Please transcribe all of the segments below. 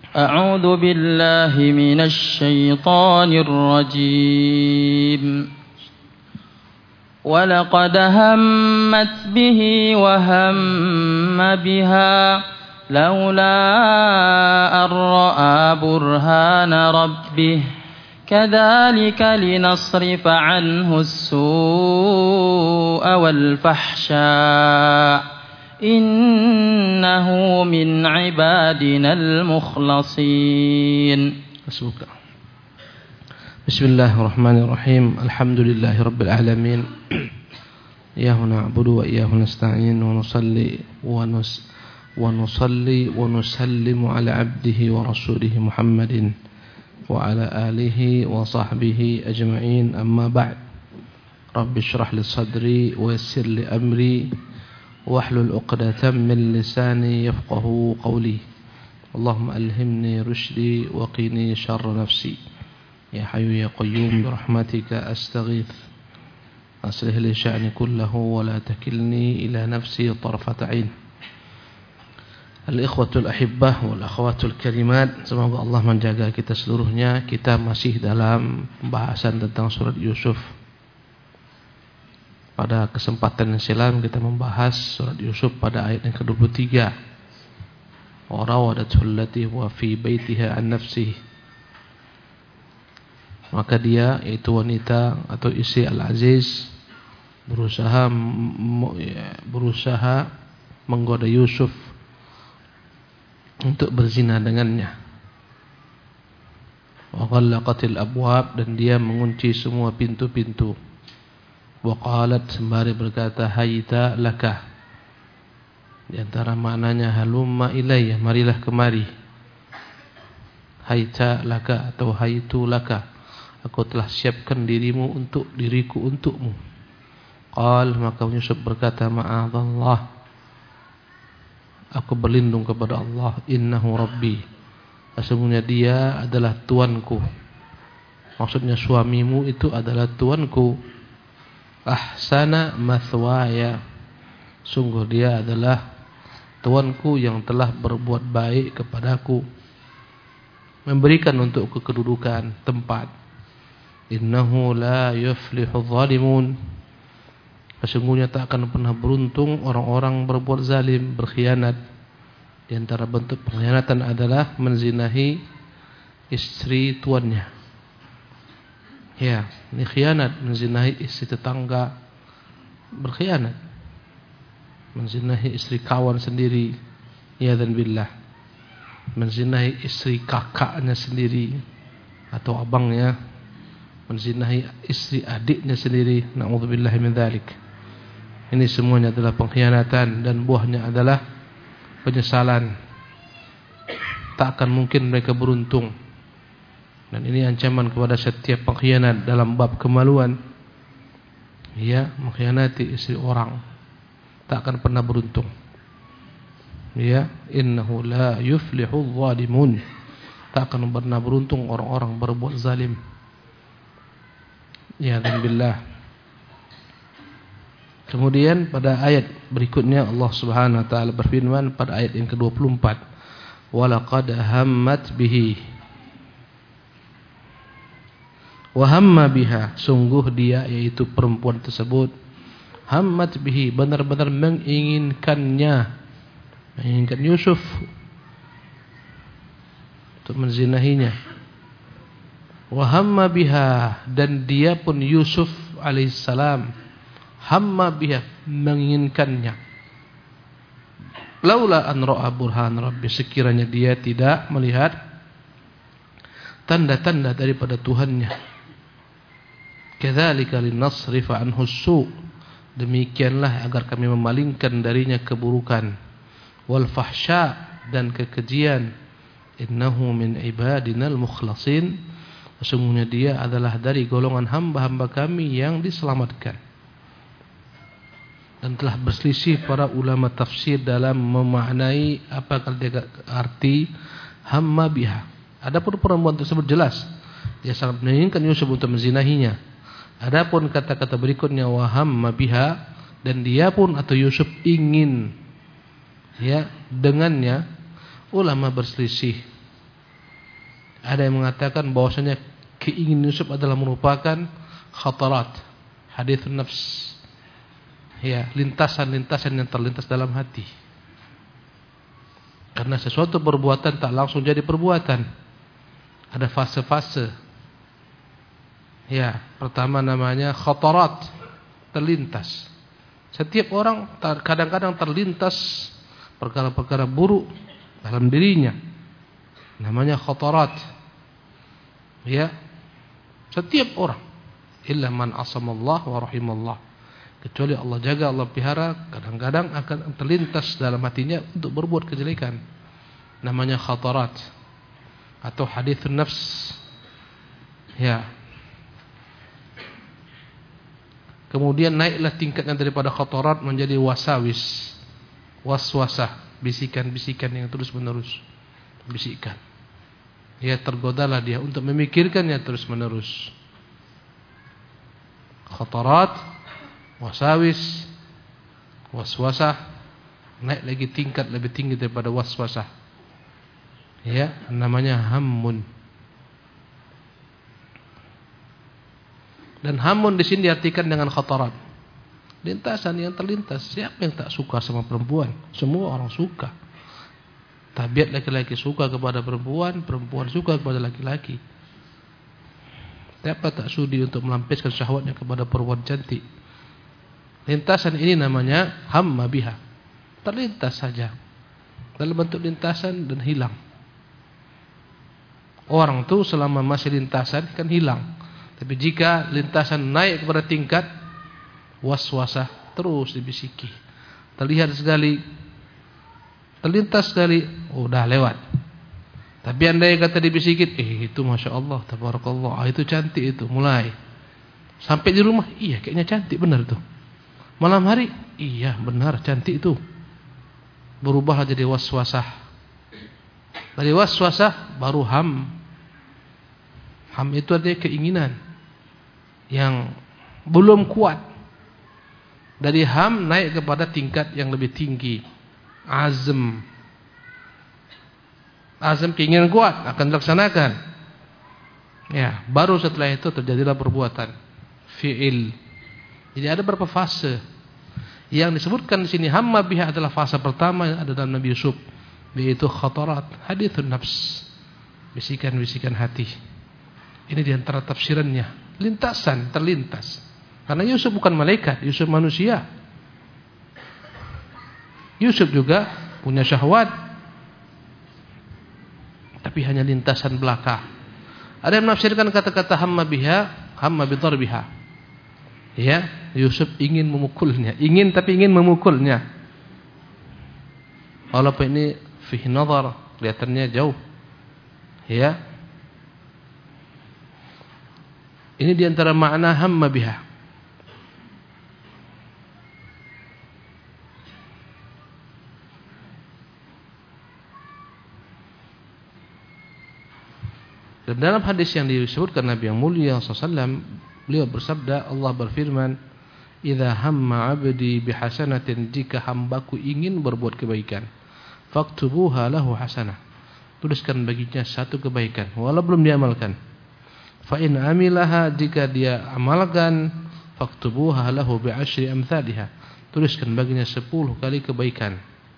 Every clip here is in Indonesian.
أعوذ بالله من الشيطان الرجيم ولقد همت به وهم بها لولا أن رأى برهان ربه كذلك لنصرف عنه السوء والفحشاء إنه من عبادنا المخلصين. بسم الله الرحمن الرحيم. الحمد لله رب العالمين. إياه نعبد وإياه نستعين ونصلي ونسلم على عبده ورسوله محمد وعلى آله وصحبه أجمعين. أما بعد. رب اشرح لي صدري ويسر لي أمري واحلل عقدة من لساني يفقه قولي. اللهم ألهمني رشدي وقني شر نفسي. يا حي يا قيوم برحمتك أستغيث. أصلح لي شأني كله ولا تكلني إلى نفسي طرفة عين. Al-ikhwatul ahibbah wal akhwatul karimat, semoga Allah menjaga kita seluruhnya. Kita masih dalam pembahasan tentang surat Yusuf. Pada kesempatan yang silam kita membahas surat Yusuf pada ayat yang ke-23. Wa rawadatul lati wa fi baitiha an nafsihi. Maka dia, yaitu wanita atau istri Al-Aziz, berusaha menggoda Yusuf untuk berzina dengannya. Wa ghallaqatil abwab, dan dia mengunci semua pintu-pintu. Wa qalat, sembari berkata, hayta laka. Di antara maknanya halumma ilayya, marilah kemari. Hayta laka atau haytu laka, aku telah siapkan diriku untukmu. Qal, maka Yusuf berkata, ma'adallah, aku berlindung kepada Allah. Innahu Rabbi, sesungguhnya dia adalah Tuanku. Maksudnya suamimu itu adalah Tuanku. Ahsana mathwaya, sungguh dia adalah Tuanku yang telah berbuat baik kepadaku, memberikan untukku kedudukan, tempat. Innahu la yuflihu zalimun, sesungguhnya tak akan pernah beruntung orang-orang berbuat zalim, berkhianat. Di antara bentuk pengkhianatan adalah menzinahi istri tuannya. Ya, ini khianat. Menzinahi istri tetangga, berkhianat. Menzinahi istri kawan sendiri, ya dan billah. Menzinahi istri kakaknya sendiri atau abangnya. Menzinahi istri adiknya sendiri, na'udzubillahi min dzalik. Ini semuanya adalah pengkhianatan dan buahnya adalah penyesalan. Tak akan mungkin mereka beruntung. Dan ini ancaman kepada setiap pengkhianat dalam bab kemaluan. Ya, mengkhianati istri orang, tak akan pernah beruntung. Ya, innahu la yuflihu zalimun, tak akan pernah beruntung orang-orang berbuat zalim. Ya dan billah. Kemudian pada ayat berikutnya Allah Subhanahu wa taala berfirman pada ayat yang ke-24, walaqad hammat bihi wa hamma biha, sungguh dia, yaitu perempuan tersebut, hammat bihi, benar-benar menginginkan Yusuf untuk menzinahinya. Wa hamma biha, dan dia pun Yusuf alaihissalam hamma biha, menginginkannya. Laula an ra'a burhan rabbi, sekiranya dia tidak melihat tanda-tanda daripada Tuhannya. Kadzalika linasrifa anhu su', demikianlah agar kami memalingkan darinya keburukan. Wal fahsya, dan kekejian. Innahu min ibadinal mukhlasin, sesungguhnya dia adalah dari golongan hamba-hamba kami yang diselamatkan. Dan telah berselisih para ulama tafsir dalam memaknai apa arti hamma biha. Adapun perempuan tersebut jelas dia sangat menginginkan Yusuf untuk menzinahinya. Adapun kata-kata berikutnya wa hamma biha, dan dia pun atau Yusuf ingin dengannya, ulama berselisih Ada yang mengatakan bahwasanya keinginan Yusuf adalah merupakan khatarat, hadithun nafs. Ya, lintasan-lintasan yang terlintas dalam hati. Karena sesuatu perbuatan tak langsung jadi perbuatan. Ada fase-fase. Ya, pertama namanya khatarat, terlintas. Setiap orang kadang-kadang terlintas perkara-perkara buruk dalam dirinya. Namanya khatarat. Ya. Setiap orang. Illa man asamallah wa rahimallah. Kecuali Allah jaga, Allah pelihara, kadang-kadang akan terlintas dalam hatinya untuk berbuat kejelekan. Namanya khatarat atau hadithun nafs. Ya. Kemudian naiklah tingkatnya daripada khatarat menjadi wasawis, waswasah, bisikan-bisikan yang terus-menerus. Bisikan. Ya, tergodalah dia untuk memikirkannya terus-menerus. Khatarat, wasawis, waswasah, naik lagi tingkat lebih tinggi daripada waswasah. Ya, namanya hammun. Dan hammun di sini diartikan dengan khatarat. Lintasan yang terlintas. Siapa yang tak suka sama perempuan? Semua orang suka. Tabiat laki-laki suka kepada perempuan, perempuan suka kepada laki-laki. Siapa tak sudi untuk melampiaskan syahwatnya kepada perempuan cantik? Lintasan ini namanya hamma biha. Terlintas saja. Dalam bentuk lintasan dan hilang. Orang tu selama masih lintasan kan hilang. Tapi jika lintasan naik kepada tingkat waswasah, terus dibisiki. Terlihat sekali, terlintas sekali, udah lewat. Tapi andai kata dibisikit, itu Masya Allah, Tabarakallah, itu cantik itu, mulai. Sampai di rumah, iya kayaknya cantik, benar tuh. Malam hari, iya benar, cantik itu. Berubahlah jadi waswasah. Dari waswasah, baru ham. Ham itu artinya keinginan yang belum kuat. Dari ham naik kepada tingkat yang lebih tinggi. Azm. Azm keinginan kuat akan dilaksanakan. Ya, baru setelah itu terjadilah perbuatan. Fi'il. Jadi ada beberapa fase. Yang disebutkan di sini hamma biha adalah fase pertama yang ada dalam Nabi Yusuf, yaitu khatarat, hadithun nafs. Bisikan-bisikan hati. Ini di antara tafsirannya. Lintasan, terlintas. Karena Yusuf bukan malaikat, Yusuf manusia. Yusuf juga punya syahwat. Tapi hanya lintasan belaka. Ada yang menafsirkan kata-kata hamma biha, hamma bidarbiha. Ya, Yusuf ingin memukulnya. Ingin tapi ingin memukulnya. Walaupun ini fihi nazar, kelihatannya jauh. Ya. Ini di antara makna hamma biha. Dan dalam hadis yang disebutkan Nabi yang mulia SAW, beliau bersabda, Allah berfirman, "Idza hamma 'abdi bihasanatin," jika hambaku ingin berbuat kebaikan, faktubuha lahu hasanah, tuliskan baginya satu kebaikan walau belum diamalkan. Fa in amilaha, jika dia amalkan, faktubuha lahu bi'ashri amthaliha, tuliskan baginya 10 kali kebaikan.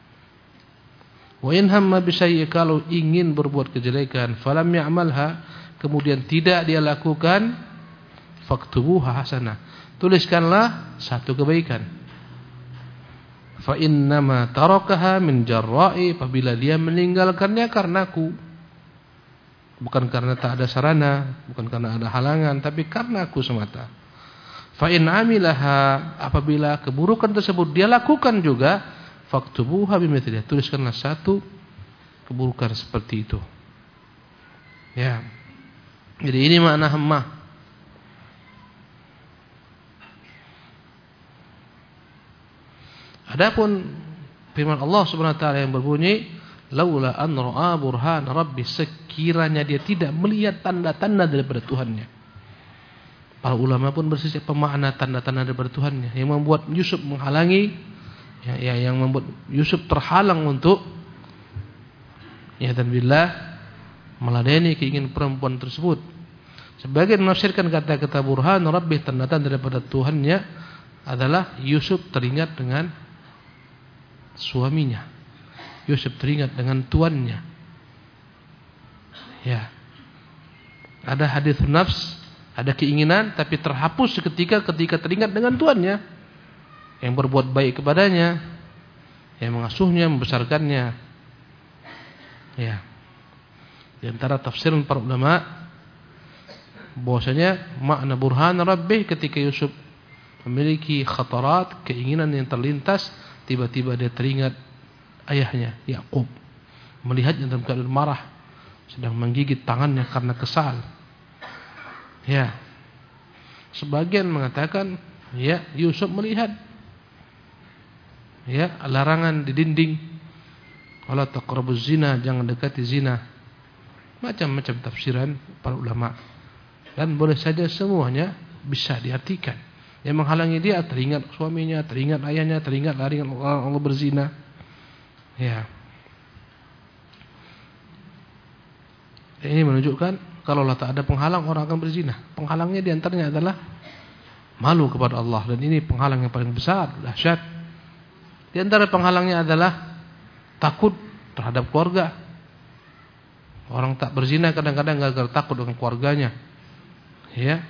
Wa in hamma bi syai'in, kalau ingin berbuat kejelekan, falam ya'malha, kemudian tidak dia lakukan, faktubuha hasanah, tuliskanlah satu kebaikan. Fa innama tarakaha min jarra'i, apabila dia meninggalkannya karenaku, bukan karena tak ada sarana, bukan karena ada halangan, tapi karena aku semata. Fa in amilaha, apabila keburukan tersebut dia lakukan juga, faktubuha bimithliha, tuliskanlah satu keburukan seperti itu. Ya. Jadi ini makna hammah. Adapun firman Allah Subhanahu wa taala yang berbunyi, laula an ra'a burhan rabbi, sekiranya dia tidak melihat tanda-tanda daripada Tuhannya. Para ulama pun berselisih pemakna tanda-tanda daripada Tuhannya yang membuat Yusuf menghalangi, yang membuat Yusuf terhalang untuk dan billah meladeni keinginan perempuan tersebut. Sebagian menafsirkan kata-kata burhan rabbih, tanda-tanda daripada Tuhannya adalah Yusuf teringat dengan suaminya. Yusuf teringat dengan tuannya. Ya. Ada hadis nafs, ada keinginan tapi terhapus ketika teringat dengan tuannya yang berbuat baik kepadanya, yang mengasuhnya, membesarkannya. Ya. Di antara tafsiran para ulama bahwasanya makna burhan rabbih ketika Yusuf memiliki khatarat, keinginan yang terlintas, tiba-tiba dia teringat ayahnya Yakub, melihatnya dalam keadaan marah, sedang menggigit tangannya karena kesal. Ya. Sebagian mengatakan ya Yusuf melihat ya larangan di dinding, wala taqrabuz zina, jangan dekati zina. Macam-macam tafsiran para ulama. Dan boleh saja semuanya bisa diartikan. Yang menghalangi dia teringat suaminya, teringat ayahnya, teringat larangan Allah berzina. Ya. Ini menunjukkan kalau Allah tak ada penghalang, orang akan berzina. Penghalangnya diantaranya adalah malu kepada Allah, dan ini penghalang yang paling besar, dahsyat. Di antara penghalangnya adalah takut terhadap keluarga. Orang tak berzina kadang-kadang gara-gara takut dengan keluarganya. Ya.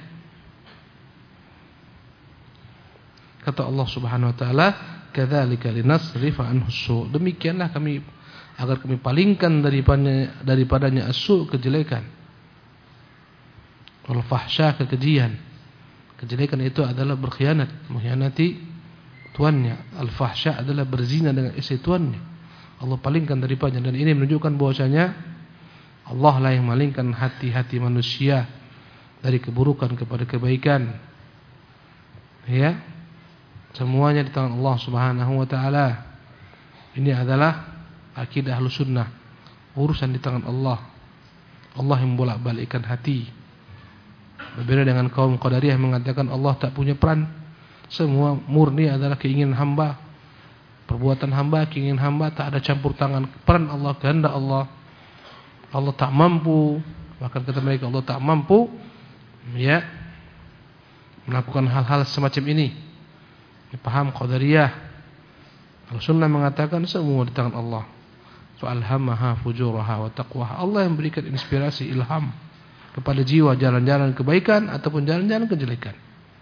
Kata Allah Subhanahu wa taala, "Kadzalika linasrifa anhu as-su'." Demikianlah kami agar kami palingkan daripadanya as-su', kejelekan. Wal fahsya, kekejian. Kejelekan itu adalah berkhianat, mengkhianati tuannya. Al fahsya adalah berzina dengan istri tuannya. Allah palingkan daripadanya, dan ini menunjukkan bahwasanya Allah lah yang malingkan hati-hati manusia dari keburukan kepada kebaikan. Ya. Semuanya di tangan Allah Subhanahu wa taala. Ini adalah akidah Ahlussunnah. Urusan di tangan Allah. Allah yang bolak-balikkan hati. Berbeda dengan kaum Qadariyah yang mengatakan Allah tak punya peran. Semua murni adalah keinginan hamba. Perbuatan hamba, keinginan hamba, tak ada campur tangan. Peran Allah, kehendak Allah. Allah tak mampu, bahkan kata mereka Allah tak mampu ya melakukan hal-hal semacam ini. Paham Qadariyah. Al-Sunnah mengatakan semua di tangan Allah. Fa'alhamaha fujuraha wa taqwaha. Allah yang berikan inspirasi, ilham kepada jiwa jalan-jalan kebaikan ataupun jalan-jalan kejelekan.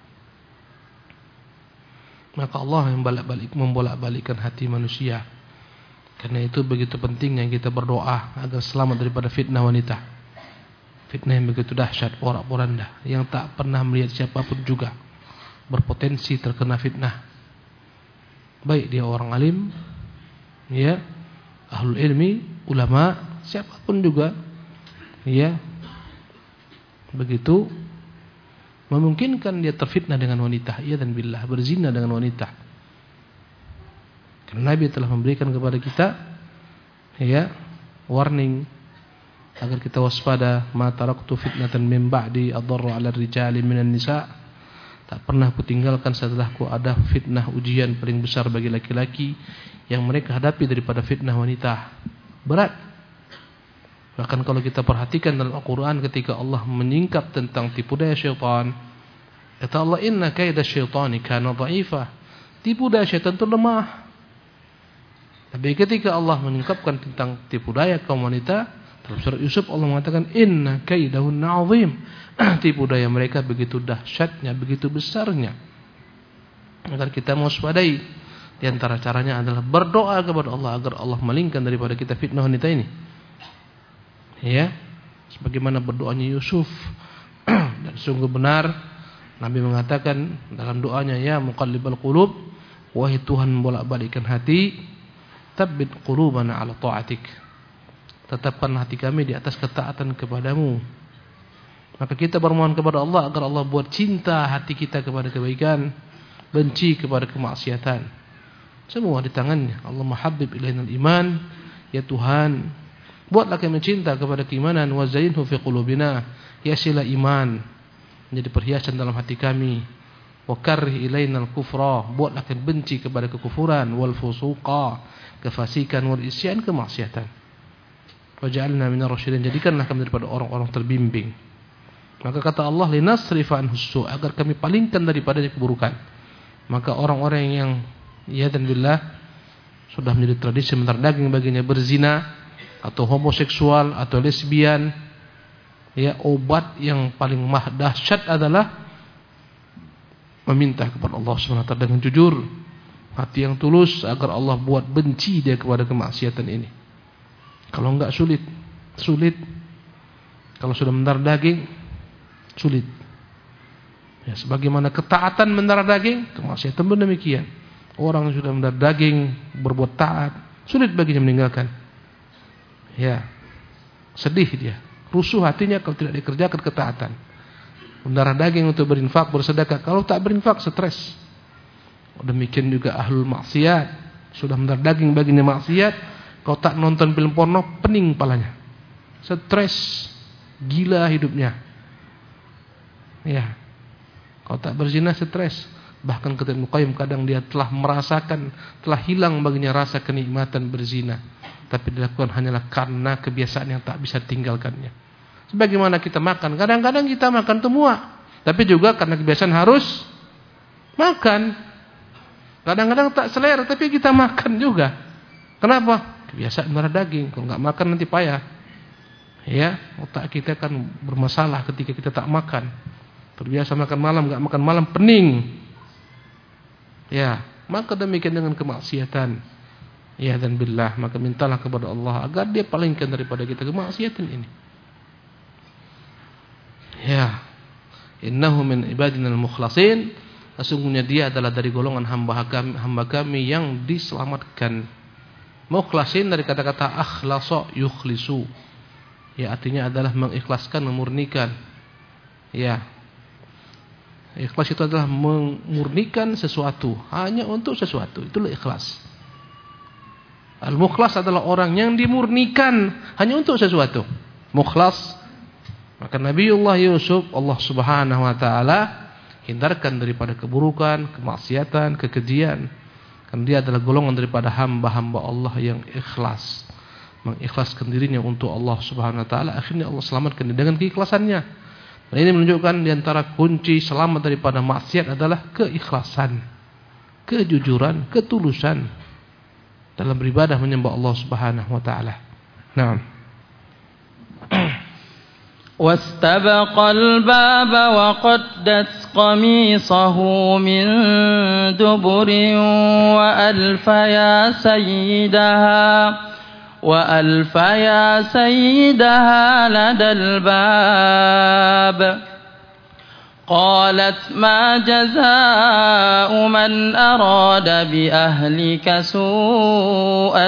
Maka Allah yang membolak-balikkan hati manusia. Karena itu begitu pentingnya kita berdoa agar selamat daripada fitnah wanita. Fitnah yang begitu dahsyat, porak-poranda, yang tak pernah melihat siapapun juga berpotensi terkena fitnah. Baik dia orang alim, ya, ahlul ilmi, ulama, siapapun juga, ya, begitu memungkinkan dia terfitnah dengan wanita, iya dan billah, berzina dengan wanita. Karena Nabi telah memberikan kepada kita ya warning agar kita waspada. Ma taraktu fitnatan min ba'di adarru 'ala ar-rijali minan nisa. Tak pernah kutinggalkan setelahku ada fitnah, ujian paling besar bagi laki-laki yang mereka hadapi daripada fitnah wanita. Berat. Bahkan kalau kita perhatikan dalam Al-Qur'an ketika Allah menyingkap tentang tipu daya syaitan, kata Allah, inna kaida syaitani kana dha'ifa. Tipu daya syaitan itu lemah. Tapi ketika Allah menyingkapkan tentang tipu daya kaum wanita, dalam surat Yusuf Allah mengatakan inna kaidahunna 'azim. Tipu daya mereka begitu dahsyatnya, begitu besarnya. Agar kita mewaspadai. Di antara caranya adalah berdoa kepada Allah agar Allah malingkan daripada kita fitnah wanita ini. Ya, sebagaimana berdoanya Yusuf. Dan sungguh benar Nabi mengatakan dalam doanya, ya muqallibal qulub, wahai Tuhan bolak-balikkan hati, tabbit qulubana ala ta'atik. Tetapkan hati kami di atas ketaatan kepadamu. Maka kita bermohon kepada Allah agar Allah buat cinta hati kita kepada kebaikan, benci kepada kemaksiatan. Semua di tangannya. Allah mahabbib ilainal iman, ya Tuhan, buatlah kami cinta kepada keimanan, wa zayyinhu fi qulubina, hiasilah iman menjadi perhiasan dalam hati kami. Wa karrih ilainal kufra, buatlah kami benci kepada kekufuran, wal fusuqa, kefasikan, wal isyan, kemaksiatan. Waj'alna minar rasyidin, jadikanlah kami daripada orang-orang terbimbing. Maka kata Allah, linasrifa anhu su', agar kami palingkan daripadanya keburukan. Maka orang-orang yang dan billah sudah menjadi tradisi mentar daging baginya berzina atau homoseksual atau lesbian, ya, obat yang paling dahsyat adalah meminta kepada Allah Subhanahu wa taala dengan jujur, hati yang tulus, agar Allah buat benci dia kepada kemaksiatan ini. Kalau enggak sulit. Kalau sudah mendarah daging, sulit. Ya, sebagaimana ketaatan mendarah daging, kemaksiatan pun demikian. Orang yang sudah mendarah daging berbuat taat, sulit baginya meninggalkan. Ya, sedih dia, rusuh hatinya kalau tidak dikerjakan ketaatan. Mendarah daging untuk berinfak, bersedekah, kalau tak berinfak stres. Demikian juga ahlul maksiat, sudah mendarah daging baginya maksiat. Kalau tak nonton film porno, pening palanya, stres, gila hidupnya. Ya, kalau tak berzina stres. Bahkan kata Ibnu Qayyim, kadang dia telah merasakan, telah hilang baginya rasa kenikmatan berzina, tapi dilakukan hanyalah karena kebiasaan yang tak bisa tinggalkannya. Sebagaimana kita makan, kadang-kadang kita makan semua, tapi juga karena kebiasaan harus makan. Kadang-kadang tak selera, tapi kita makan juga. Kenapa? Kebiasaan darah daging. Kalau nggak makan nanti payah. Ya, otak kita kan bermasalah ketika kita tak makan. Terbiasa makan malam, nggak makan malam, pening. Ya, maka demikian dengan kemaksiatan. Ya, dan billah, maka mintalah kepada Allah agar dia palingkan daripada kita kemaksiatan ini. Ya, innahu min ibadinal mukhlasin, sesungguhnya dia adalah dari golongan hamba kami yang diselamatkan. Mukhlasin dari kata-kata akhlasa yukhlisu. Ya, artinya adalah mengikhlaskan, memurnikan. Ya. Ikhlas itu adalah memurnikan sesuatu hanya untuk sesuatu. Itulah ikhlas. Al-mukhlas adalah orang yang dimurnikan hanya untuk sesuatu. Mukhlas. Maka Nabiullah Yusuf, Allah Subhanahu wa taala hindarkan daripada keburukan, kemaksiatan, kekejian. Karena dia adalah golongan daripada hamba-hamba Allah yang ikhlas, mengikhlaskan dirinya untuk Allah Subhanahu wa taala. Akhirnya Allah selamatkan dia dengan keikhlasannya. Dan ini menunjukkan di antara kunci selamat daripada maksiat adalah keikhlasan, kejujuran, ketulusan dalam beribadah menyembah Allah Subhanahu wa taala. Naam. واستبق الباب وقدت قميصه من دبر وألف يا سيدها لدى الباب قالت ما جزاء من أراد بأهلك سوءا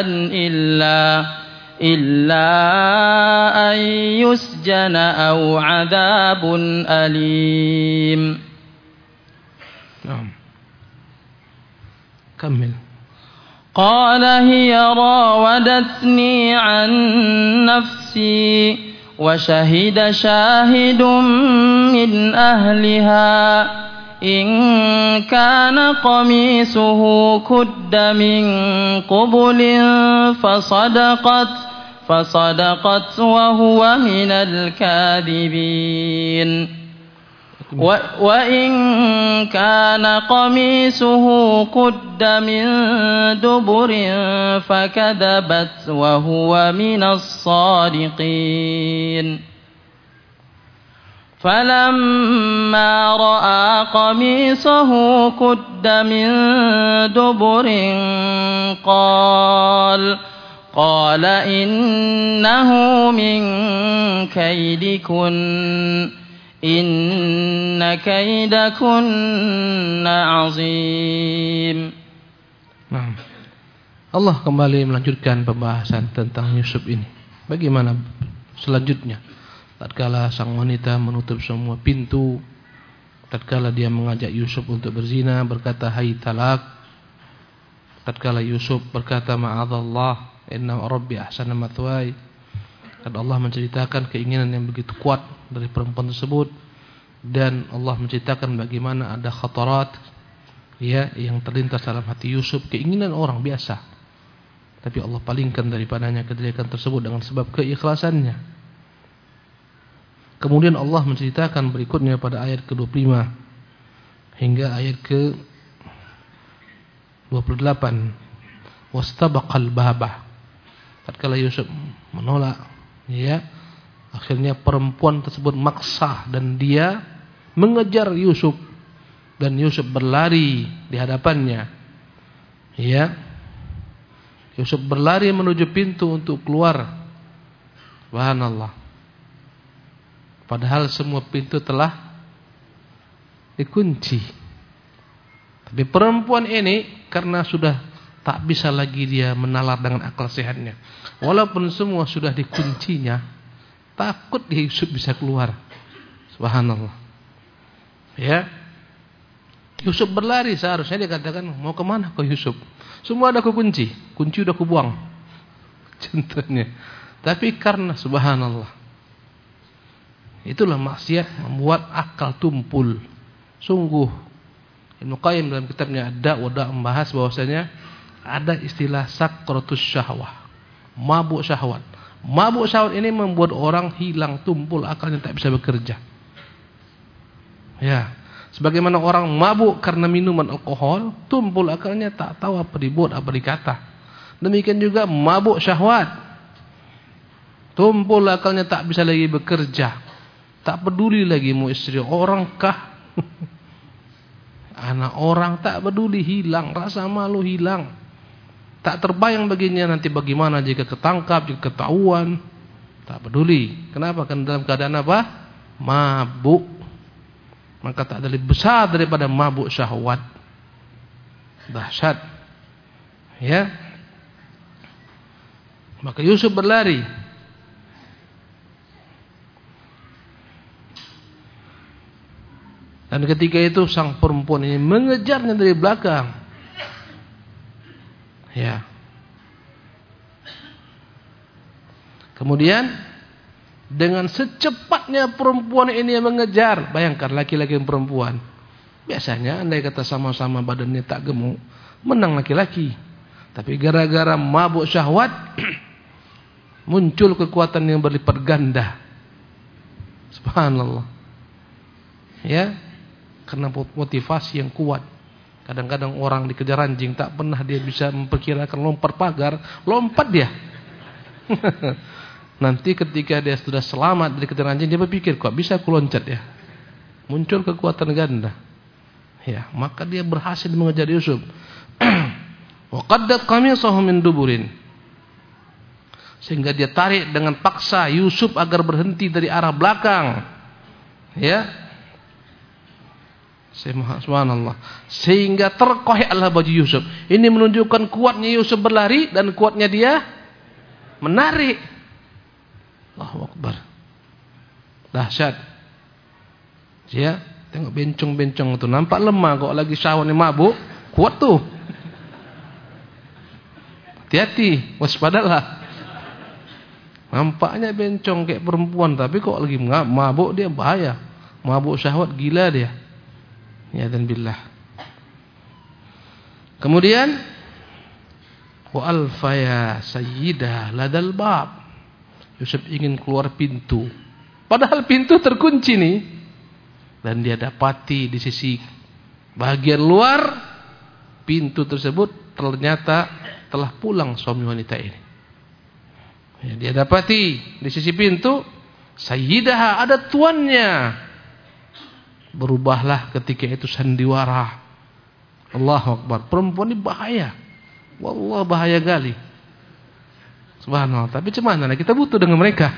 إلا أن يسجن أو عذاب أليم. نعم. كمل. قال هي راودتني عن نفسي وشهد شاهد من أهلها إن كان قميصه قد من قبل فصدقت وهو من الكاذبين وإن كان قميصه قد من دبر فكذبت وهو من الصادقين فلما رأى قميصه قد من دبر قال إنه من كيدكن إن كيدكن عظيم. Nah, Allah kembali melanjutkan pembahasan tentang Yusuf ini. Bagaimana selanjutnya? Tatkala sang wanita menutup semua pintu, tatkala dia mengajak Yusuf untuk berzina, berkata hai talak. Tatkala Yusuf berkata ma'adzallah inna rabbi ahsana mathwaya. Dan Allah menceritakan keinginan yang begitu kuat dari perempuan tersebut, dan Allah menceritakan bagaimana ada khatarat ya yang terlintas dalam hati Yusuf, keinginan orang biasa. tapi Allah palingkan daripadanya kejelekan tersebut dengan sebab keikhlasannya. Kemudian Allah menceritakan berikutnya pada ayat ke-25 hingga ayat ke-28. Wastabaqal baba. Tatkala Yusuf menolak, ya, akhirnya perempuan tersebut maksa dan dia mengejar Yusuf dan Yusuf berlari di hadapannya. Ya. Yusuf berlari menuju pintu untuk keluar. Subhanallah. Padahal semua pintu telah dikunci. Tapi perempuan ini karena sudah tak bisa lagi dia menalar dengan akal sehatnya. Walaupun semua sudah dikuncinya, takut Yusuf bisa keluar. Subhanallah. Ya. Yusuf berlari, seharusnya dia katakan, mau kemana kau Yusuf? Semua ada kunci udah kubuang. Contohnya. Tapi karena subhanallah, itulah maksiat membuat akal tumpul. Sungguh Ibnu Qayyim dalam kitabnya Ad-Da' wa Da' membahas bahwasanya ada istilah sakratus syahwah, mabuk syahwat. Mabuk syahwat ini membuat orang hilang tumpul akalnya, tak bisa bekerja. Ya, sebagaimana orang mabuk karena minuman alkohol, tumpul akalnya, tak tahu apa dibuat, apa dikata. Demikian juga mabuk syahwat, tumpul akalnya, tak bisa lagi bekerja, tak peduli lagi mau istri orang kah, anak orang, tak peduli, hilang, rasa malu hilang. Tak terbayang baginya nanti bagaimana jika ketangkap, jika ketahuan. Tak peduli. Kenapa? Karena dalam keadaan apa? Mabuk. Maka tak ada lebih besar daripada mabuk syahwat. Dahsyat. Ya. Maka Yusuf berlari. Dan ketika itu sang perempuan ini mengejarnya dari belakang. Ya. Kemudian dengan secepatnya perempuan ini mengejar. Bayangkan laki-laki dan perempuan. Biasanya andai kata sama-sama badannya tak gemuk, menang laki-laki. Tapi gara-gara mabuk syahwat muncul kekuatan yang berlipat ganda. Subhanallah. Ya. Karena motivasi yang kuat. Kadang-kadang orang dikejar anjing, tak pernah dia bisa memperkirakan lompat pagar, lompat dia. Nanti ketika dia sudah selamat dari kejar anjing, dia berpikir, kok bisa aku loncat ya? Muncul kekuatan ganda. Ya, maka dia berhasil mengejar Yusuf. Wa qaddat qamisahu min duburin. Sehingga dia tarik dengan paksa Yusuf agar berhenti dari arah belakang. Ya. Subhanallah. Sehingga terkoyaklah baju Yusuf. Ini menunjukkan kuatnya Yusuf berlari dan kuatnya dia menarik. Allahu Akbar. Dahsyat. Ya, tengok bencong-bencong itu nampak lemah kok lagi syahwatnya mabuk, kuat tuh. Hati-hati, waspadalah. Nampaknya bencong kayak perempuan tapi kok lagi mabuk, dia bahaya. Mabuk syahwat, gila dia. Ya dan billah. Kemudian wa alfaya sayyidah ladal bab. Yusuf ingin keluar pintu. Padahal pintu terkunci nih. Dan dia dapati di sisi bagian luar pintu tersebut ternyata telah pulang suami wanita ini. Ya, dia dapati di sisi pintu sayyidah, ada tuannya. Berubahlah ketika itu sandiwara. Allahu Akbar. Perempuan ini bahaya. Wallah bahaya kali. Subhanallah. Tapi cuman kita butuh dengan mereka.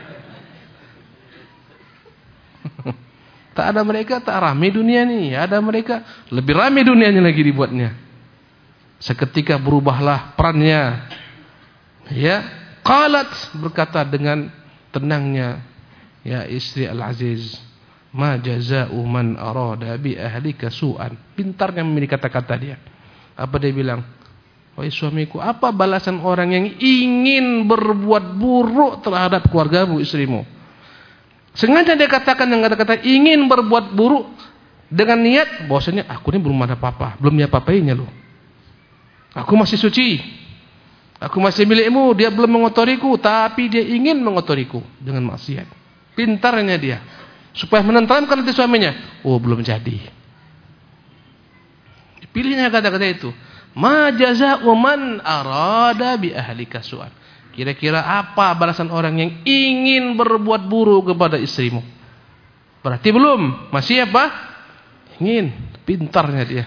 Tak ada mereka tak ramai dunia ini. Ada mereka lebih ramai dunianya lagi dibuatnya. Seketika berubahlah perannya. Ya, qalat, berkata dengan tenangnya, ya istri Al-Aziz, ma jaza'u man arada bi ahlika su'an. Pintarnya memilih kata-kata dia. Apa dia bilang? Wahai suamiku, apa balasan orang yang ingin berbuat buruk terhadap keluargamu, istrimu? Sengaja dia katakan dengan kata-kata ingin berbuat buruk dengan niat bahwasanya aku ini belum ada apa-apa, belum diapa-apainya loh. Aku masih suci. Aku masih milikmu, dia belum mengotoriku, tapi dia ingin mengotoriku dengan maksiat. Pintarnya dia, supaya menenteramkan hati suaminya. Oh, belum jadi. Dipilihnya kata-kata itu. Ma jazaa'u man arada bi ahlika su'an. Kira-kira apa balasan orang yang ingin berbuat buruk kepada istrimu? Berarti belum, masih apa? Ingin, pintarnya dia.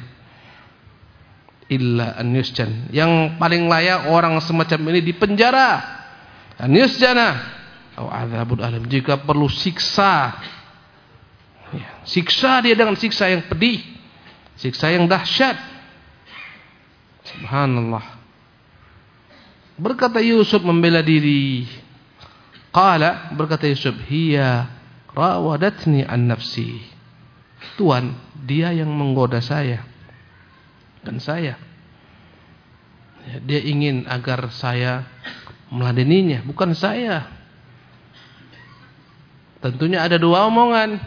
Illa an yusjan. Yang paling layak orang semacam ini dipenjara. An yusjana atau adzabun alim, jika perlu siksa. Ya, siksa dia dengan siksa yang pedih, siksa yang dahsyat. Subhanallah. Berkata Yusuf membela diri. Qala, berkata Yusuf, hiya rawadatni an nafsi. Tuan, dia yang menggoda saya. Kan saya. Ya, dia ingin agar saya meladeninya, bukan saya. Tentunya ada dua omongan.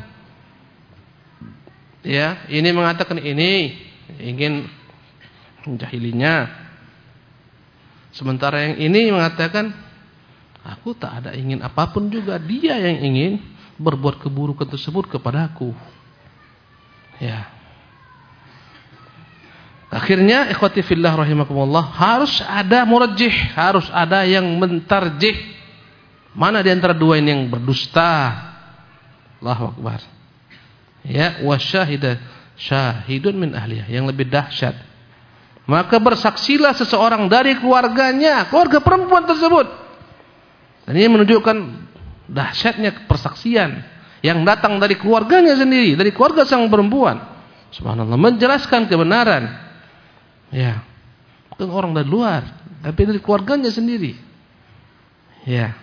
Ya, ini mengatakan ini ingin menjahilinya. Sementara yang ini mengatakan aku tak ada ingin apapun juga, dia yang ingin berbuat keburukan tersebut kepadaku. Ya. Akhirnya ikhwati fillah rahimakumullah, harus ada murajjih, harus ada yang mentarjih. Mana di antara dua ini yang berdusta? Allahu akbar. Ya, wasyahida syahidun min ahliha, yang lebih dahsyat. Maka bersaksilah seseorang dari keluarganya, keluarga perempuan tersebut. Dan ini menunjukkan dahsyatnya persaksian yang datang dari keluarganya sendiri, dari keluarga sang perempuan. Subhanallah, menjelaskan kebenaran. Ya, bukan orang dari luar, tapi dari keluarganya sendiri. Ya,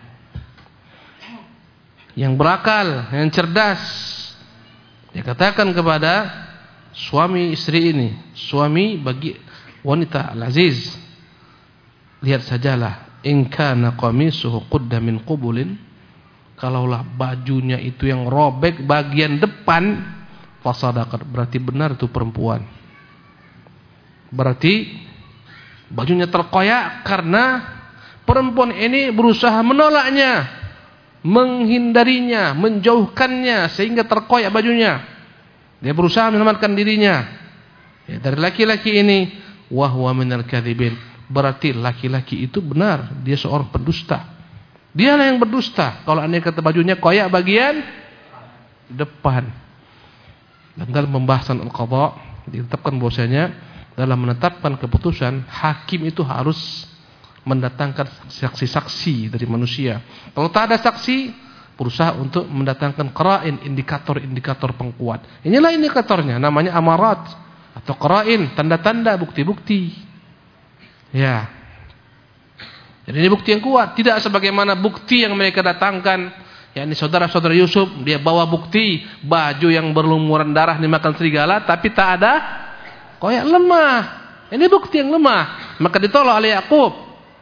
yang berakal, yang cerdas. Dia katakan kepada suami istri ini, suami bagi wanita al-aziz, lihat sajalah, in kana qamisuhu qudda min qubulin, kalaulah bajunya itu yang robek bagian depan, fasadaqat, berarti benar itu perempuan. Berarti bajunya terkoyak karena perempuan ini berusaha menolaknya, menghindarinya, menjauhkannya sehingga terkoyak bajunya. Dia berusaha menyelamatkan dirinya. Ya, dari laki-laki ini, wa huwa minal kadzibin. Berarti laki-laki itu benar, dia seorang pendusta. Dialah yang berdusta kalau andai kata bajunya koyak bagian depan. Dan dalam pembahasan al-qadha ditetapkan bahwasanya dalam menetapkan keputusan, hakim itu harus mendatangkan saksi-saksi dari manusia. Kalau tak ada saksi, berusaha untuk mendatangkan qara'in, indikator-indikator pengkuat. Inilah indikatornya, namanya amarat atau qara'in, tanda-tanda, bukti-bukti. Ya. Jadi ini bukti yang kuat, tidak sebagaimana bukti yang mereka datangkan. yakni saudara-saudara Yusuf, dia bawa bukti baju yang berlumuran darah dimakan serigala, tapi tak ada koyak, lemah. Ini bukti yang lemah, maka ditolak oleh Yakub.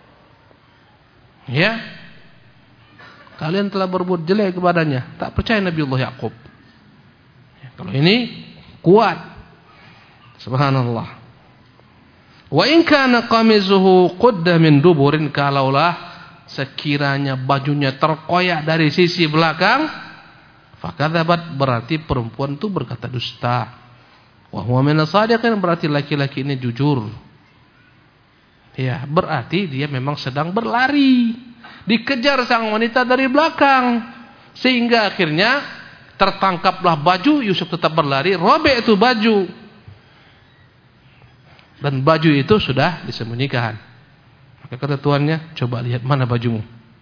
Ya, kalian telah berbuat jelek kepadanya, tak percaya Nabiullah Yakub. Ya, kalau ini kuat, subhanallah. Wa in kana qamisuhu qudda min duburin, kalaulah sekiranya bajunya terkoyak dari sisi belakang, fakadzabat, berarti perempuan itu berkata dusta. Wa huwa minas shadiqin, berarti laki-laki ini jujur. Ya, berarti dia memang sedang berlari, dikejar sang wanita dari belakang, sehingga akhirnya tertangkaplah baju. Yusuf tetap berlari, robek itu baju, dan baju itu sudah disembunyikan. Maka kata tuannya, coba lihat mana bajumu.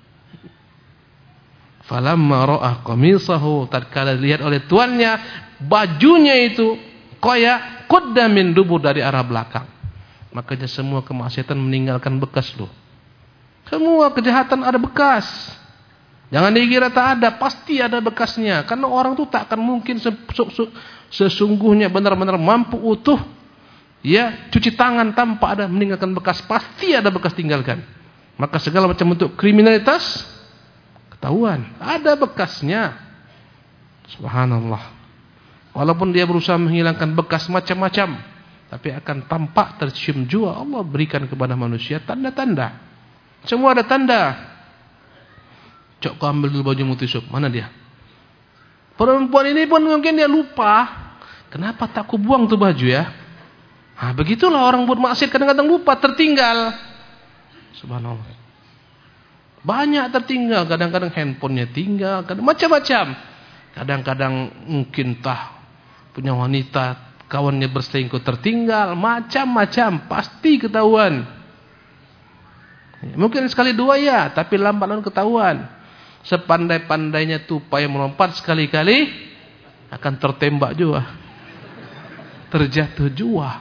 Falamma ra'a qamisahu, tatkala lihat oleh tuannya bajunya itu koyak, qudda min dubur, dari arah belakang. Makanya semua kemaksiatan meninggalkan bekas loh. Semua kejahatan ada bekas. Jangan dikira tak ada, pasti ada bekasnya. Karena orang itu tak akan mungkin sesungguhnya benar-benar mampu utuh, ya, cuci tangan tanpa ada meninggalkan bekas. Pasti ada bekas tinggalkan. Maka segala macam bentuk kriminalitas ketahuan, ada bekasnya. Subhanallah. Walaupun dia berusaha menghilangkan bekas macam-macam, tapi akan tampak tercium jua. Allah berikan kepada manusia tanda-tanda. Semua ada tanda. Cok, kau ambil dulu baju Yusuf. Mana dia? Perempuan ini pun mungkin dia lupa. Kenapa tak ku buang tuh baju ya? Nah, begitulah orang buat maksiat kadang-kadang lupa, tertinggal. Subhanallah. Banyak tertinggal. Kadang-kadang handphonenya tinggal. Macam-macam. Kadang-kadang mungkin punya wanita, kawannya berselingkuh tertinggal. Macam-macam. Pasti ketahuan. Mungkin sekali dua ya, tapi lambat laun ketahuan. Sepandai-pandainya tupai melompat, sekali-kali akan tertembak juga, terjatuh juga.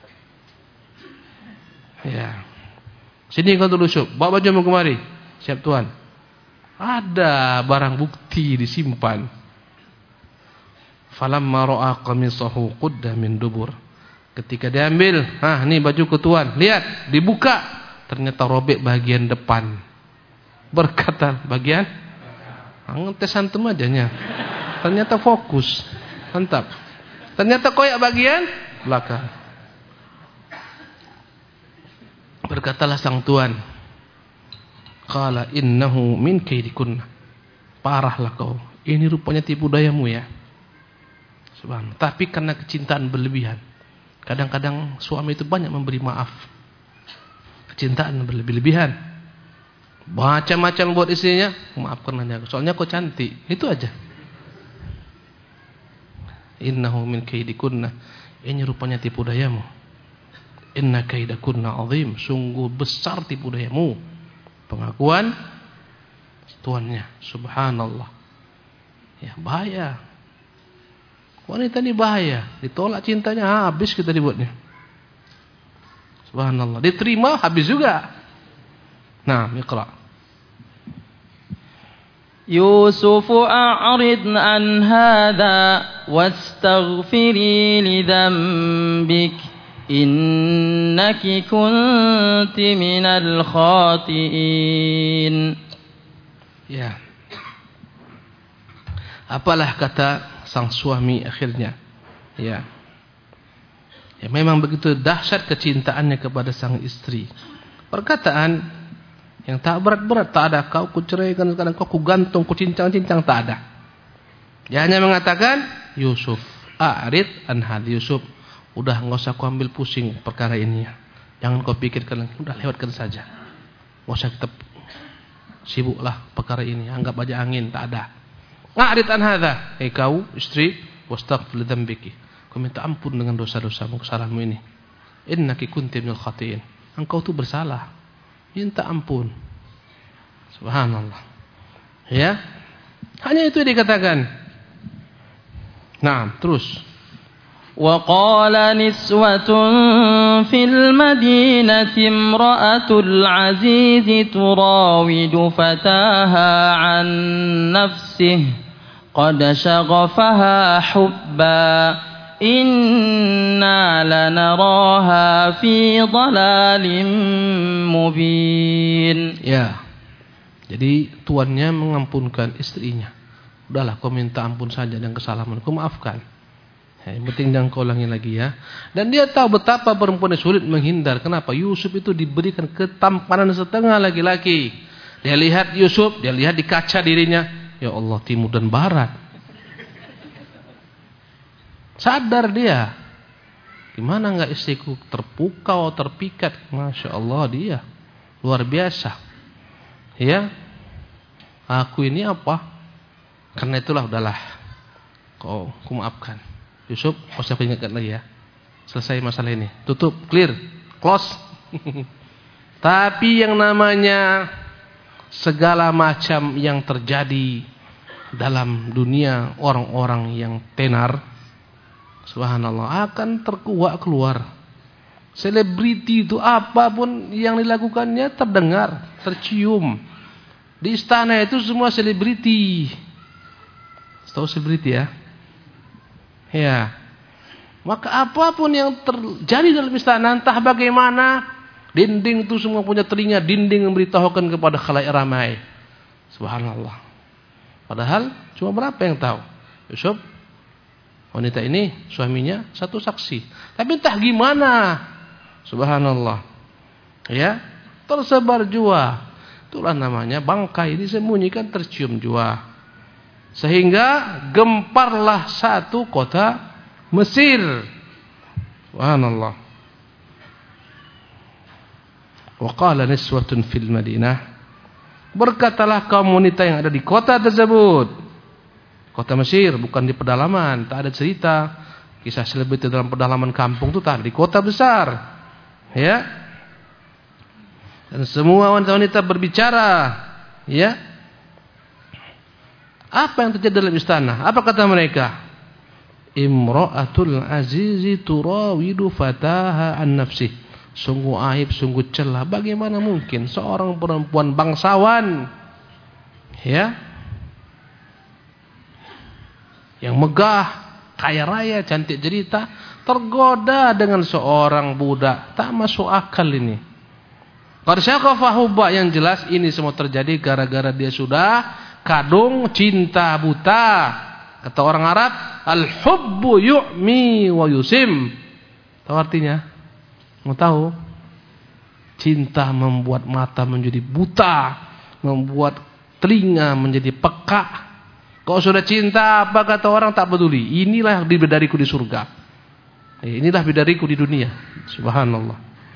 Ya, sini kau tuh Yusuf, bawa bajumu kemari. Siap tuan. Ada barang bukti disimpan. Falamma ra'a qamisahu qudda min dubur. Ketika diambil, ini bajuku tuan. Lihat, dibuka, ternyata robek bagian depan. Berkata bagian ngetes antum ajanya. Ternyata fokus. Mantap. Ternyata koyak bagian belakang. Berkatalah sang tuan, qala innahu min kaidikunna. Parahlah kau. Ini rupanya tipu dayamu ya. Subhanallah. Tapi karena kecintaan berlebihan. Kadang-kadang suami itu banyak memberi maaf. Kecintaan berlebihan. Macam-macam buat istrinya, maafkan hanya aku. Soalnya kau cantik. Itu aja. Innahu min kaidikunna. Ini rupanya tipu dayamu. Inna kaidakunna azim. Sungguh besar tipu dayamu. Pengakuan tuannya. Subhanallah. Ya, bahaya. Wanita ini bahaya. Ditolak cintanya, habis kita dibuatnya. Subhanallah. Diterima, habis juga. Nah, iqra. يوسف أعرض عن هذا واستغفري لذنبك إنك كنت من الخاطئين. Ya. Apalah kata sang suami akhirnya. Ya. Ya, memang begitu dahsyat kecintaannya kepada sang istri. Perkataan yang tak berat-berat, tak ada kau kuceraikan sekarang, kau kugantung, kucincang-cincang, tak ada. Dia hanya mengatakan, Yusuf, a'rid an hadhi Yusuf, udah enggak usah kau ambil pusing perkara ini ya. Jangan kau pikirkan, udah lewatkan saja. Enggak usah kita sibuklah perkara ini, anggap aja angin, tak ada. A'rid an hadha, kau istri, wastaghfir li dzambiki. Kau minta ampun dengan dosa-dosamu, kesalahanmu ini. Innaki kunti minal khati'in. Engkau tuh bersalah. Minta ampun. Subhanallah. Ya. Hanya itu yang dikatakan. Nah, terus. وقال نسوة في المدينة امرأة العزيز تراود فتاها عن نفسه قد شغفها حبا إنا لنراها في ضلال مبين. Ya. Jadi tuannya mengampunkan istrinya. Udahlah, kau minta ampun saja dan kesalahan, kau maafkan. Yang penting jangan kau ulangi lagi ya. Dan dia tahu betapa perempuan sulit menghindar. Kenapa? Yusuf itu diberikan ketampanan setengah laki-laki. Dia lihat Yusuf, dia lihat di kaca dirinya. Ya Allah, timur dan barat. Sadar dia. Gimana enggak istriku terpukau, terpikat. Masya Allah dia. Luar biasa. Ya. Aku ini apa? Karena itulah udahlah. Kau maafkan. Yusuf, kau usah ingatkan lagi ya. Selesai masalah ini. Tutup, clear, close. Tapi yang namanya segala macam yang terjadi dalam dunia orang-orang yang tenar, subhanallah, akan terkuak keluar. Selebriti itu apapun yang dilakukannya terdengar, tercium. Di istana itu semua selebriti. Tahu selebriti ya? Ya. Maka apapun yang terjadi dalam istana, entah bagaimana, dinding itu semua punya telinga, dinding memberitahukan kepada khalayak ramai. Subhanallah. Padahal cuma berapa yang tahu? Yusuf, wanita ini suaminya satu saksi. Tapi entah gimana, subhanallah, ya, tersebar jua. Itulah namanya bangkai disembunyikan tercium jua. Sehingga gemparlah satu kota Mesir. Subhanallah. Wa qala niswatun fil Madinah. Berkatalah kaum wanita yang ada di kota tersebut. Kota Mesir, bukan di pedalaman, tak ada cerita kisah selebriti dalam pedalaman kampung itu, tak ada di kota besar. Ya. Dan semua wanita-wanita berbicara, ya. Apa yang terjadi dalam istana? Apa kata mereka? Imra'atul azizi turawidu fataha an nafsih. Sungguh aib, sungguh celah. Bagaimana mungkin seorang perempuan bangsawan, ya, yang megah, kaya raya, cantik jelita, tergoda dengan seorang budak? Tak masuk akal ini. Qad syaghafa hubba, yang jelas ini semua terjadi gara-gara dia sudah kadung cinta buta. Kata orang Arab, al-hubbu yu'mi wa yusim. Tahu artinya? Mau tahu? Cinta membuat mata menjadi buta, membuat telinga menjadi peka. Kalau sudah cinta, apa kata orang, tak peduli. Inilah bidadariku di surga. Inilah bidadariku di dunia. Subhanallah.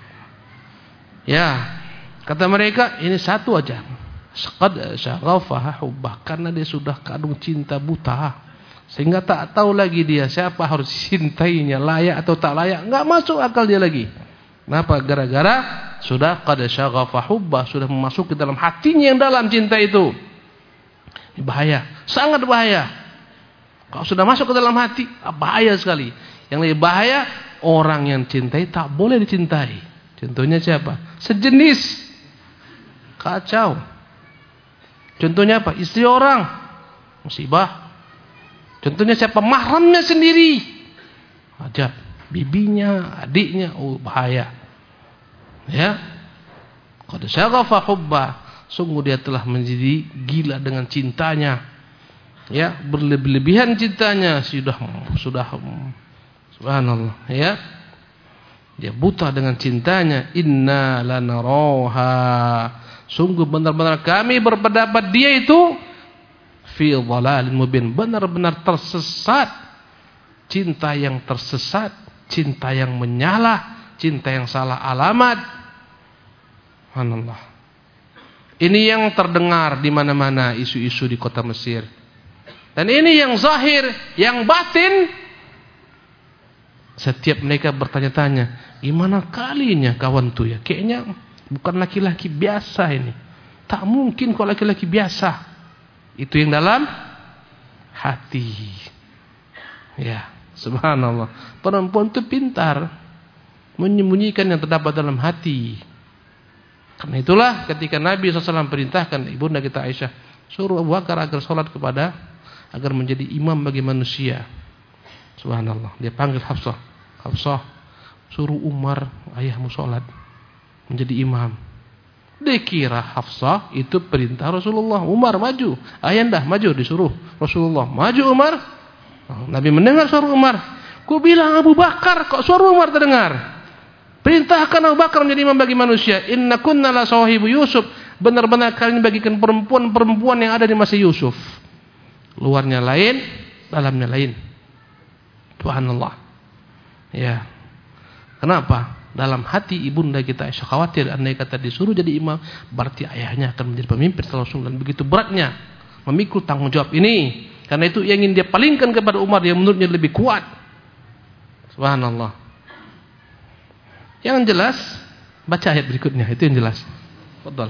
Ya, kata mereka, ini satu aja. Qad syaghafaha hubbah, karena dia sudah kadung cinta buta, sehingga tak tahu lagi dia siapa harus cintainya, layak atau tak layak. Enggak masuk akal dia lagi. Kenapa? Gara-gara sudah qad syaghafa hubbah, sudah memasuki dalam hatinya yang dalam cinta itu. Ini bahaya, sangat bahaya. Kalau sudah masuk ke dalam hati, bahaya sekali. Yang lebih bahaya, orang yang cintai tak boleh dicintai. Contohnya siapa? Sejenis. Kacau. Contohnya apa? Istri orang. Musibah. Contohnya siapa? Mahramnya sendiri. Ajab. Bibinya, adiknya. Oh, bahaya. Ya. Qad syaghafa hubba. Sungguh dia telah menjadi gila dengan cintanya. Ya, berlebihan cintanya. Sudah subhanallah, ya. Dia buta dengan cintanya. Inna lanaraha. Sungguh benar-benar kami berpendapat dia itu fi dhalalin mubin, benar-benar tersesat. Cinta yang tersesat, cinta yang menyalah, cinta yang salah alamat. Subhanallah. Ini yang terdengar di mana-mana, isu-isu di kota Mesir. Dan ini yang zahir, yang batin. Setiap mereka bertanya-tanya, gimana kalinya kawan tuh ya? Kayaknya bukan laki-laki biasa ini. Tak mungkin kok laki-laki biasa. Itu yang dalam hati. Ya, subhanallah. Perempuan itu pintar menyembunyikan yang terdapat dalam hati. Karena itulah ketika Nabi SAW perintahkan ibunda kita Aisyah, suruh Abu Bakar agar sholat agar menjadi imam bagi manusia. Subhanallah. Dia panggil Hafsah. Hafsah, suruh Umar, ayahmu sholat menjadi imam. Dikira Hafsah itu perintah Rasulullah. Umar maju, ayahnya maju, disuruh Rasulullah maju. Umar, Nabi mendengar suara Umar. Ku bilang Abu Bakar, kok suara Umar terdengar? Perintahkan Abu Bakar menjadi imam bagi manusia. Inna kunna la sahibu Yusuf. Benar-benar kalian bagikan perempuan-perempuan yang ada di masa Yusuf. Luarnya lain, dalamnya lain. Subhanallah. Ya. Kenapa? Dalam hati ibunda kita Aisyah khawatir andai kata disuruh jadi imam, berarti ayahnya akan menjadi pemimpin setelah Rasul, dan begitu beratnya memikul tanggung jawab ini. Karena itu yang ingin dia palingkan kepada Umar yang menurutnya lebih kuat. Subhanallah. Yang jelas, baca ayat berikutnya, itu yang jelas. Fadhal.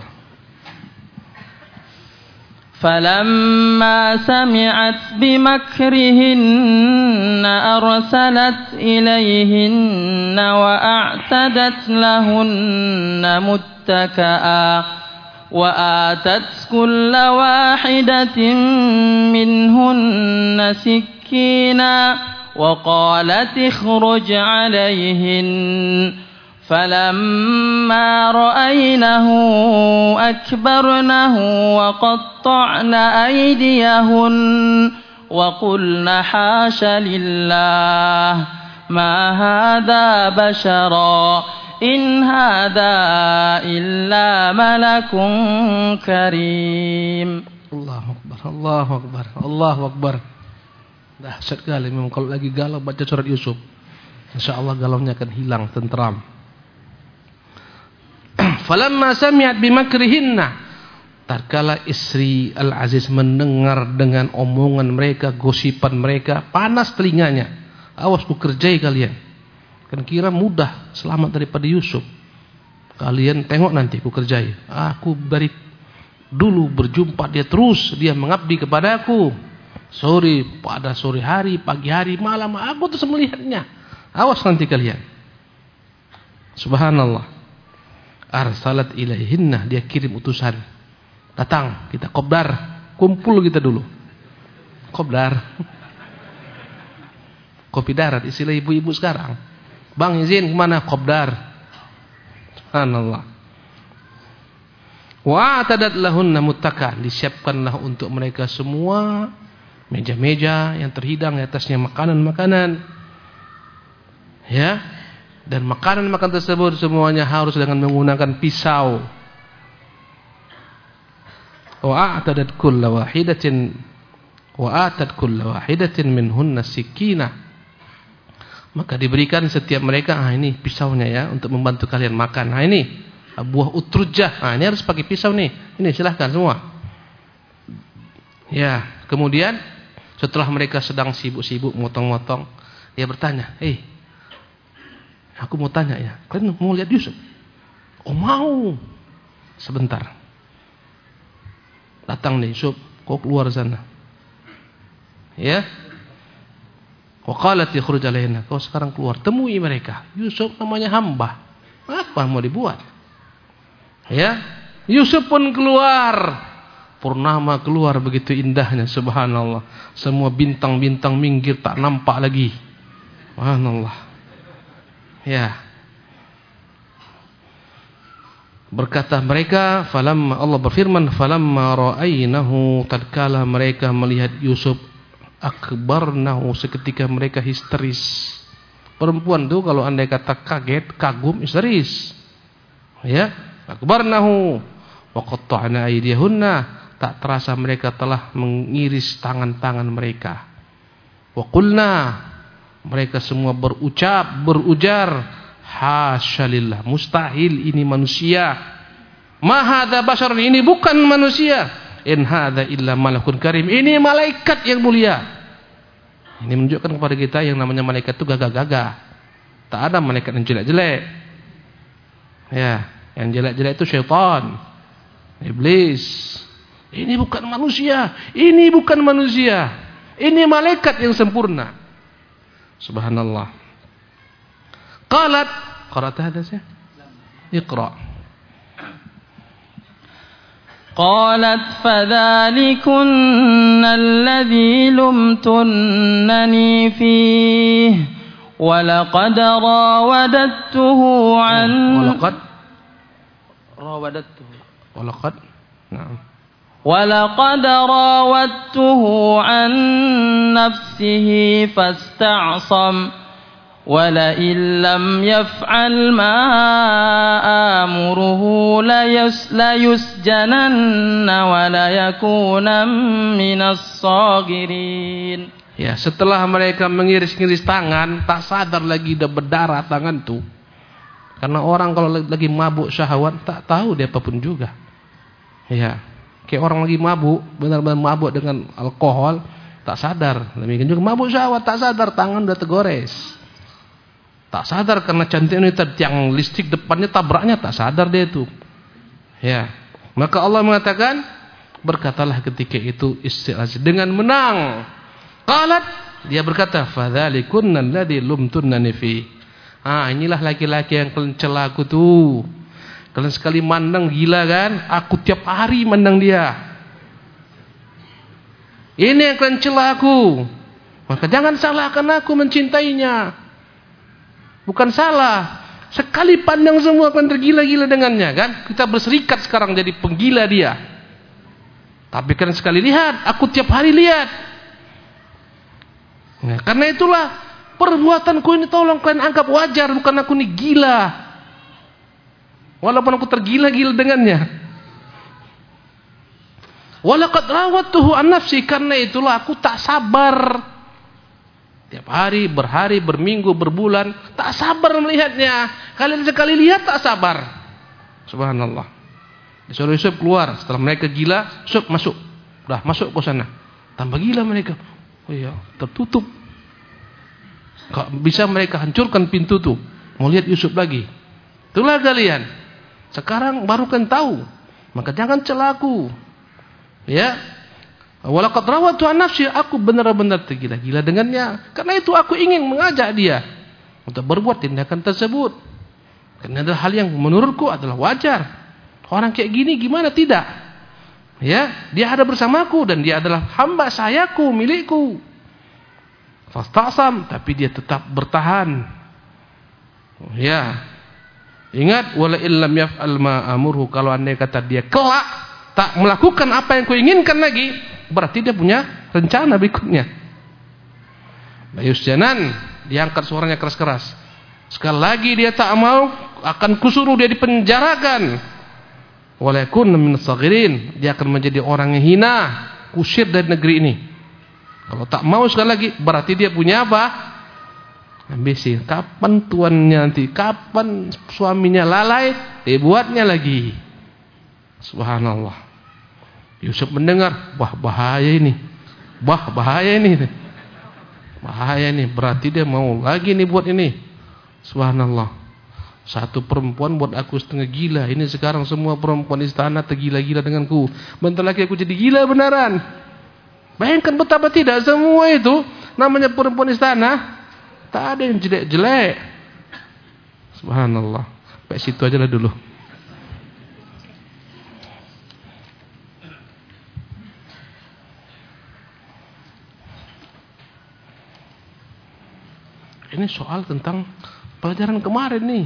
فَلَمَّا سَمِعَتْ بِمَكْرِهِنَّ أَرْسَلَتْ إِلَيْهِنَّ وَأَعْتَدَتْ لَهُنَّ مُتَّكَأً وَآتَتْ كُلَّ وَاحِدَةٍ مِّنْهُنَّ سِكِّينًا وَقَالَتِ اخْرُجْ عَلَيْهِنَّ فَلَمَّا رَأَيْنَهُ أَكْبَرْنَهُ وَقَطَّعْنَ أَيْدِيَهُنَّ وَقُلْنَ حَاشَ لِلَّهِ مَا هَذَا بَشَرًا in hadza illa malakun karim. Allahu Akbar, Allahu Akbar, Allahu Akbar. Dahsyat sekali memang kalau lagi galau baca surat Yusuf. Insyaallah galaunya akan hilang, tentram. Falamma sami'at bimakrihinna, tatkala istri Al-Aziz mendengar dengan omongan mereka, gosipan mereka, panas telinganya. Awas ku kerjai kalian. Kan kira mudah selamat daripada Yusuf. Kalian tengok nanti ku kerjai. Aku dari dulu berjumpa dia terus, dia mengabdi kepadaku. Pada sore hari, pagi hari, malam, aku terus melihatnya. Awas nanti kalian. Subhanallah. Arsalat ilaihinna, dia kirim utusan. Datang, kita kopdar, kumpul kita dulu. Kopdar. Kopi darat, istilah ibu-ibu sekarang. Bang izin kemana? Kopdar. Subhanallah. Wa atadat lahunna muttakan, disiapkanlah untuk mereka semua meja-meja yang terhidang di atasnya makanan-makanan. Ya. Dan makanan-makanan tersebut semuanya harus dengan menggunakan pisau. Wa atadat kulla wahidatin minhunna sikina. Maka diberikan setiap mereka, ini pisaunya ya untuk membantu kalian makan. Ini buah utrujah. Ini harus pakai pisau nih. Ini silahkan semua. Ya, kemudian setelah mereka sedang sibuk-sibuk motong-motong, dia bertanya, aku mau tanya ya, kalian mau lihat Yusuf? Oh mau. Sebentar. Datang nih Yusuf, kau keluar sana. Ya. Wa qalat yakhruj alaina, kau sekarang keluar, temui mereka. Yusuf namanya hamba. Apa mau dibuat? Ya. Yusuf pun keluar. Purnama keluar begitu indahnya, subhanallah. Semua bintang-bintang minggir tak nampak lagi. Subhanallah. Ya. Berkata mereka, falamma, Allah berfirman, falamma ra'ainahu, tatkala mereka melihat Yusuf, akbarnahu, seketika mereka histeris. Perempuan tuh kalau andai kata kaget, kagum, histeris. Ya, akbarnahu wa qatta'na aydiyahunna, tak terasa mereka telah mengiris tangan-tangan mereka. Wa qulna, mereka semua berujar, hasyalillah, mustahil ini manusia. Ma hadza bashar, ini bukan manusia. In hadza illa malakun karim, ini malaikat yang mulia. Ini menunjukkan kepada kita yang namanya malaikat itu gagah-gagah. Tak ada malaikat yang jelek-jelek. Ya, yang jelek-jelek itu syaitan, iblis. Ini bukan manusia, ini bukan manusia. Ini malaikat yang sempurna. Subhanallah. Qalat hadha sih? Iqra. Qalat fadhalikunna alladhi lumtunnani fihi wa laqad rawadattuhu an ولقد راودته عن نفسه فاستعصم ولئن لم يفعل ما آمره ليسجنن وليكون من الصاغرين. Ya, setelah mereka mengiris-ngiris tangan, tak sadar lagi udah berdarah tangan tuh. Karena orang kalau lagi mabuk syahwat tak tahu dia apapun juga. Ya. Kayak orang lagi mabuk, benar-benar mabuk dengan alkohol, tak sadar. Demikian juga mabuk syahwat, tak sadar tangan udah tergores. Tak sadar karena cantiknya tiang listrik depannya tabraknya, tak sadar dia itu. Ya. Maka Allah mengatakan, berkatalah ketika itu istri Aziz dengan menang. Qalat, dia berkata, fadzalikunna alladzi lumtunnani fi. Inilah laki-laki yang kalian cela aku tuh. Kalian sekali mandang gila kan? Aku tiap hari mandang dia. Ini yang kalian cela aku. Maka jangan salahkan aku mencintainya. Bukan salah. Sekali pandang semua akan tergila-gila dengannya kan? Kita berserikat sekarang jadi penggila dia. Tapi kalian sekali lihat, aku tiap hari lihat. Nah, karena itulah perbuatanku ini tolong kalian anggap wajar, bukan aku ini gila. Walaupun aku tergila-gila dengannya. Walaqad rawattuhu an nafsi, karena itulah aku tak sabar. Tiap hari, berhari, berminggu, berbulan, tak sabar melihatnya. Kalian sekali lihat tak sabar. Subhanallah. Disuruh Yusuf keluar. Setelah mereka gila, Yusuf masuk. Udah masuk ke sana. Tambah gila mereka. Oh iya, tertutup. Bisa mereka hancurkan pintu tuh. Mau lihat Yusuf lagi. Itulah kalian. Sekarang baru kan tahu. Maka jangan celaku. Ya. Walaqad rawattu an nafsi, aku benar-benar tergila-gila dengannya. Karena itu aku ingin mengajak dia untuk berbuat tindakan tersebut. Karena adalah hal yang menurutku adalah wajar. Orang kayak gini gimana tidak? Ya, dia ada bersamaku dan dia adalah hamba sayaku, milikku. Fastasam, tapi dia tetap bertahan. Ya. Ingat, wala illam yaf'al ma amurhu, kalau andai kata dia kelak tak melakukan apa yang kuinginkan lagi, berarti dia punya rencana berikutnya. Bayusjanan, diangkat suaranya keras-keras. Sekali lagi dia tak mau, akan kusuruh dia dipenjarakan. Walaikun min as-saghirin, dia akan menjadi orang yang hina, kusir dari negeri ini. Kalau tak mau sekali lagi, berarti dia punya apa? Ambisi. Kapan tuannya nanti, kapan suaminya lalai, dibuatnya lagi. Subhanallah. Yusuf mendengar, wah bahaya ini. Bahaya ini. Bahaya ini, berarti dia mau lagi nih buat ini. Subhanallah. Satu perempuan buat aku setengah gila. Ini sekarang semua perempuan istana tergila-gila denganku. Bentar lagi aku jadi gila beneran. Bayangkan betapa tidak semua itu namanya perempuan istana. Tak ada yang jelek-jelek. Subhanallah. Sampai situ aja lah dulu. Ini soal tentang pelajaran kemarin nih.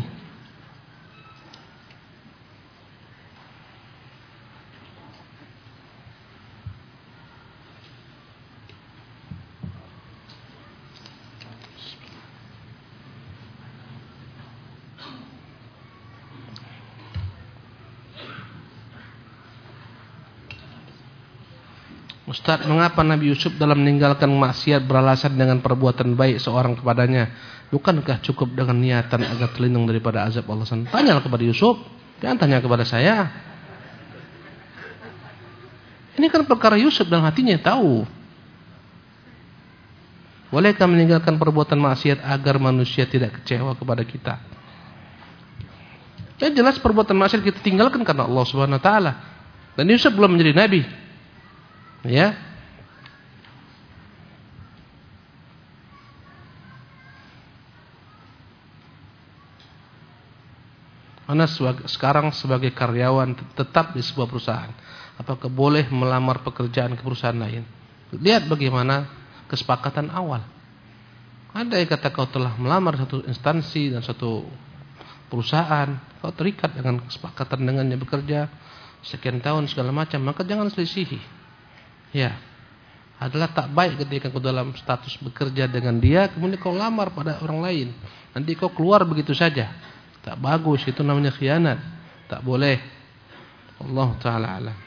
Ustaz, mengapa Nabi Yusuf dalam meninggalkan maksiat beralasan dengan perbuatan baik seorang kepadanya? Bukankah cukup dengan niatan agar terlindung daripada azab Allah? Tanyalah kepada Yusuf, jangan tanya kepada saya. Ini kan perkara Yusuf dan hatinya tahu. Bolehkah meninggalkan perbuatan maksiat agar manusia tidak kecewa kepada kita? Ya jelas perbuatan maksiat kita tinggalkan karena Allah Subhanahu wa taala. Dan Yusuf belum menjadi nabi. Ya. Anda sekarang sebagai karyawan tetap di sebuah perusahaan. Apakah boleh melamar pekerjaan ke perusahaan lain? Lihat bagaimana kesepakatan awal. Ada yang kata kau telah melamar satu instansi dan satu perusahaan, kau terikat dengan kesepakatan dengannya bekerja sekian tahun segala macam, maka jangan selisihi. Ya, adalah tak baik ketika kau dalam status bekerja dengan dia, kemudian kau lamar pada orang lain. Nanti kau keluar begitu saja. Tak bagus, itu namanya khianat. Tak boleh. Allah Ta'ala alam.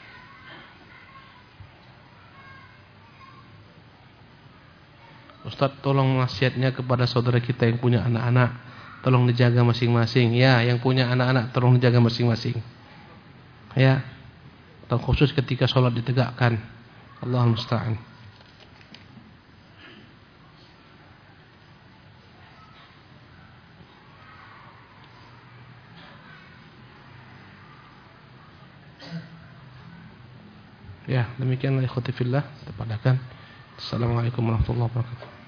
Ustaz, tolong nasihatnya kepada saudara kita yang punya anak-anak. Tolong dijaga masing-masing. Ya, yang punya anak-anak tolong dijaga masing-masing. Ya, terkhusus ketika sholat ditegakkan. Allah musta'an. Ya, demikianlah ikhwati fillah, kita padakan. Assalamualaikum warahmatullahi wabarakatuh.